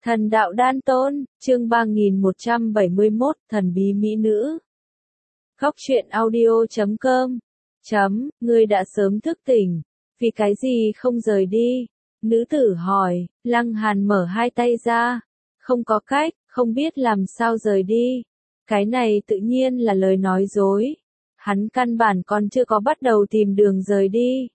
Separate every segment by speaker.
Speaker 1: Thần đạo đan tôn, chương 3171, thần bí mỹ nữ. Góc truyện audio.com. Ngươi đã sớm thức tỉnh, vì cái gì không rời đi? Nữ tử hỏi, Lăng Hàn mở hai tay ra. Không có cách, không biết làm sao rời đi. Cái này tự nhiên là lời nói dối. Hắn căn bản còn chưa có bắt đầu tìm đường rời đi.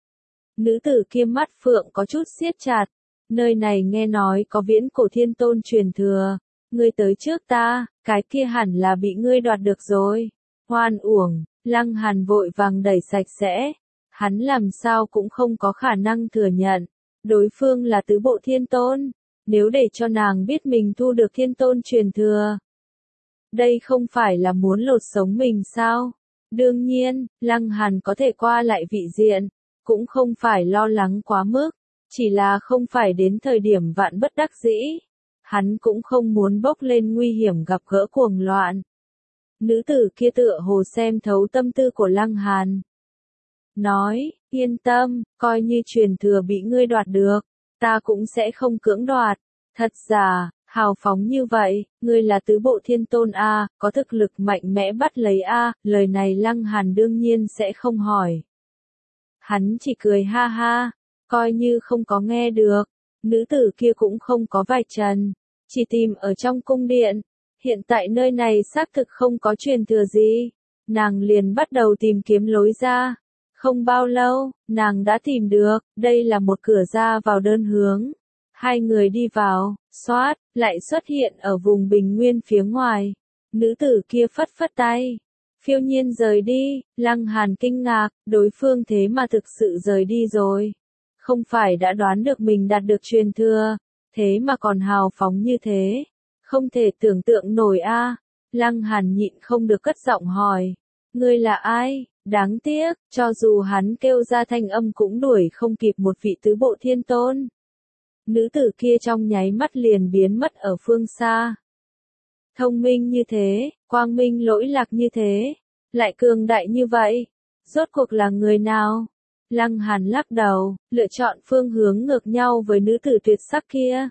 Speaker 1: Nữ tử kia mắt phượng có chút siết chặt. Nơi này nghe nói có viễn cổ thiên tôn truyền thừa. Ngươi tới trước ta, cái kia hẳn là bị ngươi đoạt được rồi. Hoan uổng, Lăng Hàn vội vàng đẩy sạch sẽ. Hắn làm sao cũng không có khả năng thừa nhận. Đối phương là tứ bộ thiên tôn. Nếu để cho nàng biết mình thu được thiên tôn truyền thừa. Đây không phải là muốn lột sống mình sao? Đương nhiên, Lăng Hàn có thể qua lại vị diện. Cũng không phải lo lắng quá mức. Chỉ là không phải đến thời điểm vạn bất đắc dĩ. Hắn cũng không muốn bốc lên nguy hiểm gặp gỡ cuồng loạn. Nữ tử kia tựa hồ xem thấu tâm tư của Lăng Hàn. Nói, yên tâm, coi như truyền thừa bị ngươi đoạt được, ta cũng sẽ không cưỡng đoạt. Thật giả, hào phóng như vậy, ngươi là tứ bộ thiên tôn A, có thực lực mạnh mẽ bắt lấy A, lời này Lăng Hàn đương nhiên sẽ không hỏi. Hắn chỉ cười ha ha. Coi như không có nghe được, nữ tử kia cũng không có vạch trần, chỉ tìm ở trong cung điện. Hiện tại nơi này xác thực không có truyền thừa gì, nàng liền bắt đầu tìm kiếm lối ra. Không bao lâu, nàng đã tìm được, đây là một cửa ra vào đơn hướng. Hai người đi vào, xoát, lại xuất hiện ở vùng bình nguyên phía ngoài. Nữ tử kia phất phất tay. Phiêu nhiên rời đi, Lăng Hàn kinh ngạc, đối phương thế mà thực sự rời đi rồi. Không phải đã đoán được mình đạt được truyền thừa, thế mà còn hào phóng như thế. Không thể tưởng tượng nổi a. Lăng Hàn nhịn không được cất giọng hỏi. Ngươi là ai? Đáng tiếc, cho dù hắn kêu ra thanh âm cũng đuổi không kịp một vị tứ bộ thiên tôn. Nữ tử kia trong nháy mắt liền biến mất ở phương xa. Thông minh như thế, quang minh lỗi lạc như thế, lại cường đại như vậy. Rốt cuộc là người nào? Lăng Hàn lắc đầu, lựa chọn phương hướng ngược nhau với nữ tử tuyệt sắc kia.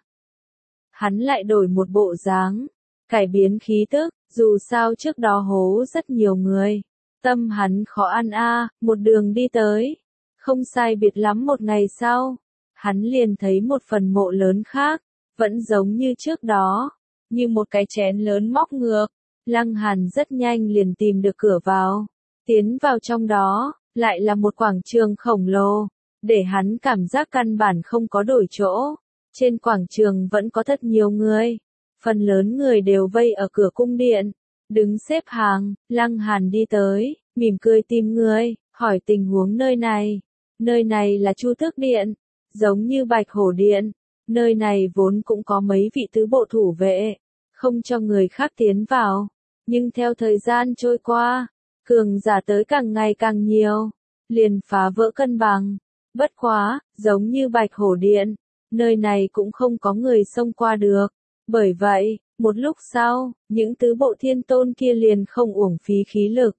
Speaker 1: Hắn lại đổi một bộ dáng, cải biến khí tức, dù sao trước đó hố rất nhiều người. Tâm hắn khó ăn a, một đường đi tới. Không sai biệt lắm một ngày sau, hắn liền thấy một phần mộ lớn khác, vẫn giống như trước đó, như một cái chén lớn móc ngược. Lăng Hàn rất nhanh liền tìm được cửa vào, tiến vào trong đó. Lại là một quảng trường khổng lồ, để hắn cảm giác căn bản không có đổi chỗ. Trên quảng trường vẫn có thật nhiều người, phần lớn người đều vây ở cửa cung điện, đứng xếp hàng. Lăng Hàn đi tới, mỉm cười tìm người, hỏi tình huống nơi này. Nơi này là Chu Tước Điện, giống như Bạch Hổ Điện, nơi này vốn cũng có mấy vị tứ bộ thủ vệ, không cho người khác tiến vào, nhưng theo thời gian trôi qua, cường giả tới càng ngày càng nhiều, liền phá vỡ cân bằng. Bất quá, giống như Bạch Hổ Điện, nơi này cũng không có người xông qua được. Bởi vậy, một lúc sau, những tứ bộ thiên tôn kia liền không uổng phí khí lực.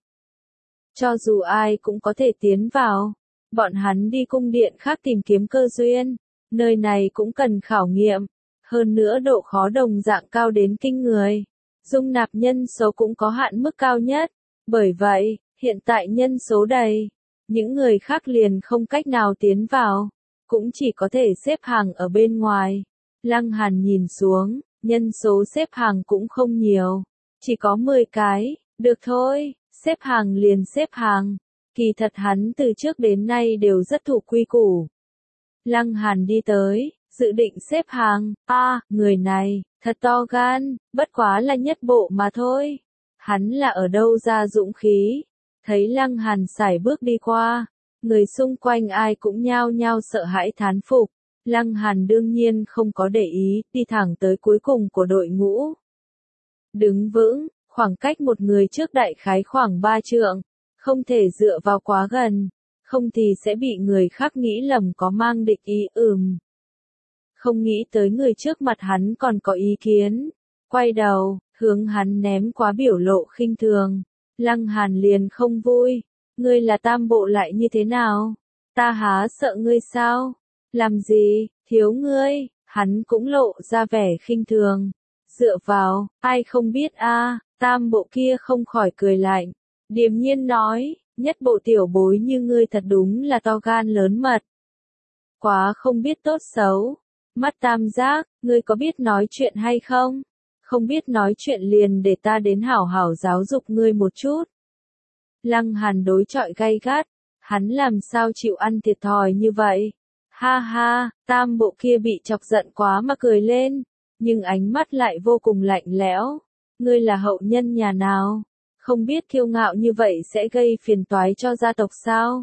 Speaker 1: Cho dù ai cũng có thể tiến vào, bọn hắn đi cung điện khác tìm kiếm cơ duyên, nơi này cũng cần khảo nghiệm, hơn nữa độ khó đồng dạng cao đến kinh người. Dung nạp nhân số cũng có hạn mức cao nhất. Bởi vậy, hiện tại nhân số đầy, những người khác liền không cách nào tiến vào, cũng chỉ có thể xếp hàng ở bên ngoài. Lăng Hàn nhìn xuống, nhân số xếp hàng cũng không nhiều, chỉ có 10 cái, được thôi, xếp hàng liền xếp hàng. Kỳ thật hắn từ trước đến nay đều rất thủ quy củ. Lăng Hàn đi tới, dự định xếp hàng, người này, thật to gan, bất quá là nhất bộ mà thôi. Hắn là ở đâu ra dũng khí? Thấy Lăng Hàn sải bước đi qua, người xung quanh ai cũng nhao nhao sợ hãi thán phục. Lăng Hàn đương nhiên không có để ý, đi thẳng tới cuối cùng của đội ngũ. Đứng vững, khoảng cách một người trước đại khái khoảng 3 trượng, không thể dựa vào quá gần, không thì sẽ bị người khác nghĩ lầm có mang địch ý. Không nghĩ tới người trước mặt hắn còn có ý kiến, quay đầu, hướng hắn ném quá biểu lộ khinh thường. Lăng Hàn liền không vui, ngươi là tam bộ lại như thế nào? Ta há sợ ngươi sao? Làm gì, thiếu ngươi? Hắn cũng lộ ra vẻ khinh thường. Dựa vào, ai không biết a? Tam bộ kia không khỏi cười lạnh. Điềm nhiên nói, nhất bộ tiểu bối như ngươi thật đúng là to gan lớn mật. Quá không biết tốt xấu. Mắt tam giác, ngươi có biết nói chuyện hay không? Không biết nói chuyện liền để ta đến hảo hảo giáo dục ngươi một chút. Lăng Hàn đối chọi gay gắt, hắn làm sao chịu ăn thiệt thòi như vậy? Ha ha, tam bộ kia bị chọc giận quá mà cười lên, nhưng ánh mắt lại vô cùng lạnh lẽo. Ngươi là hậu nhân nhà nào? Không biết kiêu ngạo như vậy sẽ gây phiền toái cho gia tộc sao?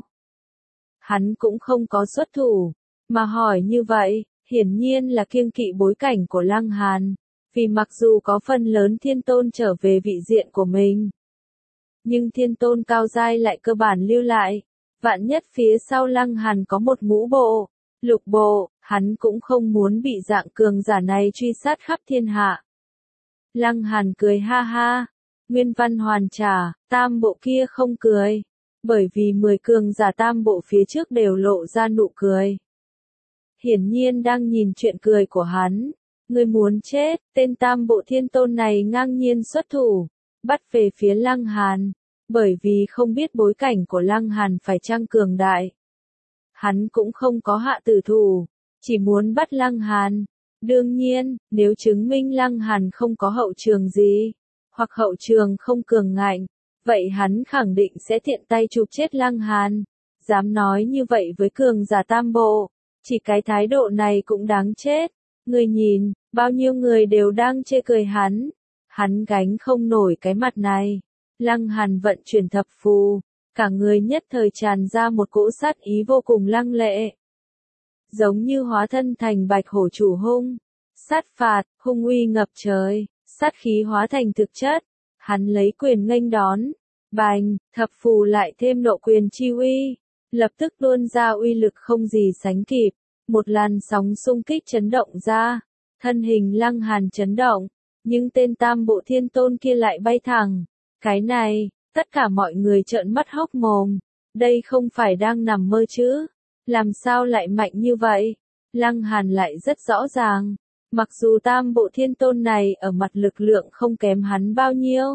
Speaker 1: Hắn cũng không có xuất thủ, mà hỏi như vậy, hiển nhiên là kiêng kỵ bối cảnh của Lăng Hàn, vì mặc dù có phần lớn thiên tôn trở về vị diện của mình, nhưng thiên tôn cao giai lại cơ bản lưu lại, vạn nhất phía sau Lăng Hàn có một ngũ bộ, lục bộ, hắn cũng không muốn bị dạng cường giả này truy sát khắp thiên hạ. Lăng Hàn cười ha ha, nguyên văn hoàn trả, tam bộ kia không cười, bởi vì 10 cường giả tam bộ phía trước đều lộ ra nụ cười. Hiển nhiên đang nhìn chuyện cười của hắn. Ngươi muốn chết, tên tam bộ thiên tôn này ngang nhiên xuất thủ, bắt về phía Lăng Hàn, bởi vì không biết bối cảnh của Lăng Hàn phải chăng cường đại. Hắn cũng không có hạ tử thủ, chỉ muốn bắt Lăng Hàn. Đương nhiên, nếu chứng minh Lăng Hàn không có hậu trường gì, hoặc hậu trường không cường ngạnh, vậy hắn khẳng định sẽ tiện tay chụp chết Lăng Hàn. Dám nói như vậy với cường giả tam bộ, chỉ cái thái độ này cũng đáng chết. Người nhìn, bao nhiêu người đều đang chê cười hắn gánh không nổi cái mặt này. Lăng Hàn vận chuyển thập phù, cả người nhất thời tràn ra một cỗ sát ý vô cùng lăng lệ. Giống như hóa thân thành bạch hổ chủ hung, sát phạt, hung uy ngập trời, sát khí hóa thành thực chất. Hắn lấy quyền nghênh đón, bành, thập phù lại thêm nộ quyền chi uy, lập tức tuôn ra uy lực không gì sánh kịp. Một làn sóng xung kích chấn động ra, thân hình Lăng Hàn chấn động, nhưng tên tam bộ thiên tôn kia lại bay thẳng. Cái này, tất cả mọi người trợn mắt hốc mồm, đây không phải đang nằm mơ chứ, làm sao lại mạnh như vậy? Lăng Hàn lại rất rõ ràng, mặc dù tam bộ thiên tôn này ở mặt lực lượng không kém hắn bao nhiêu,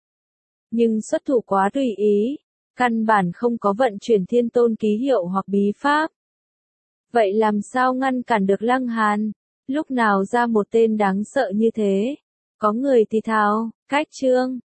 Speaker 1: nhưng xuất thủ quá tùy ý, căn bản không có vận chuyển thiên tôn ký hiệu hoặc bí pháp. Vậy làm sao ngăn cản được Lăng Hàn? Lúc nào ra một tên đáng sợ như thế? Có người thì thào, cách chương.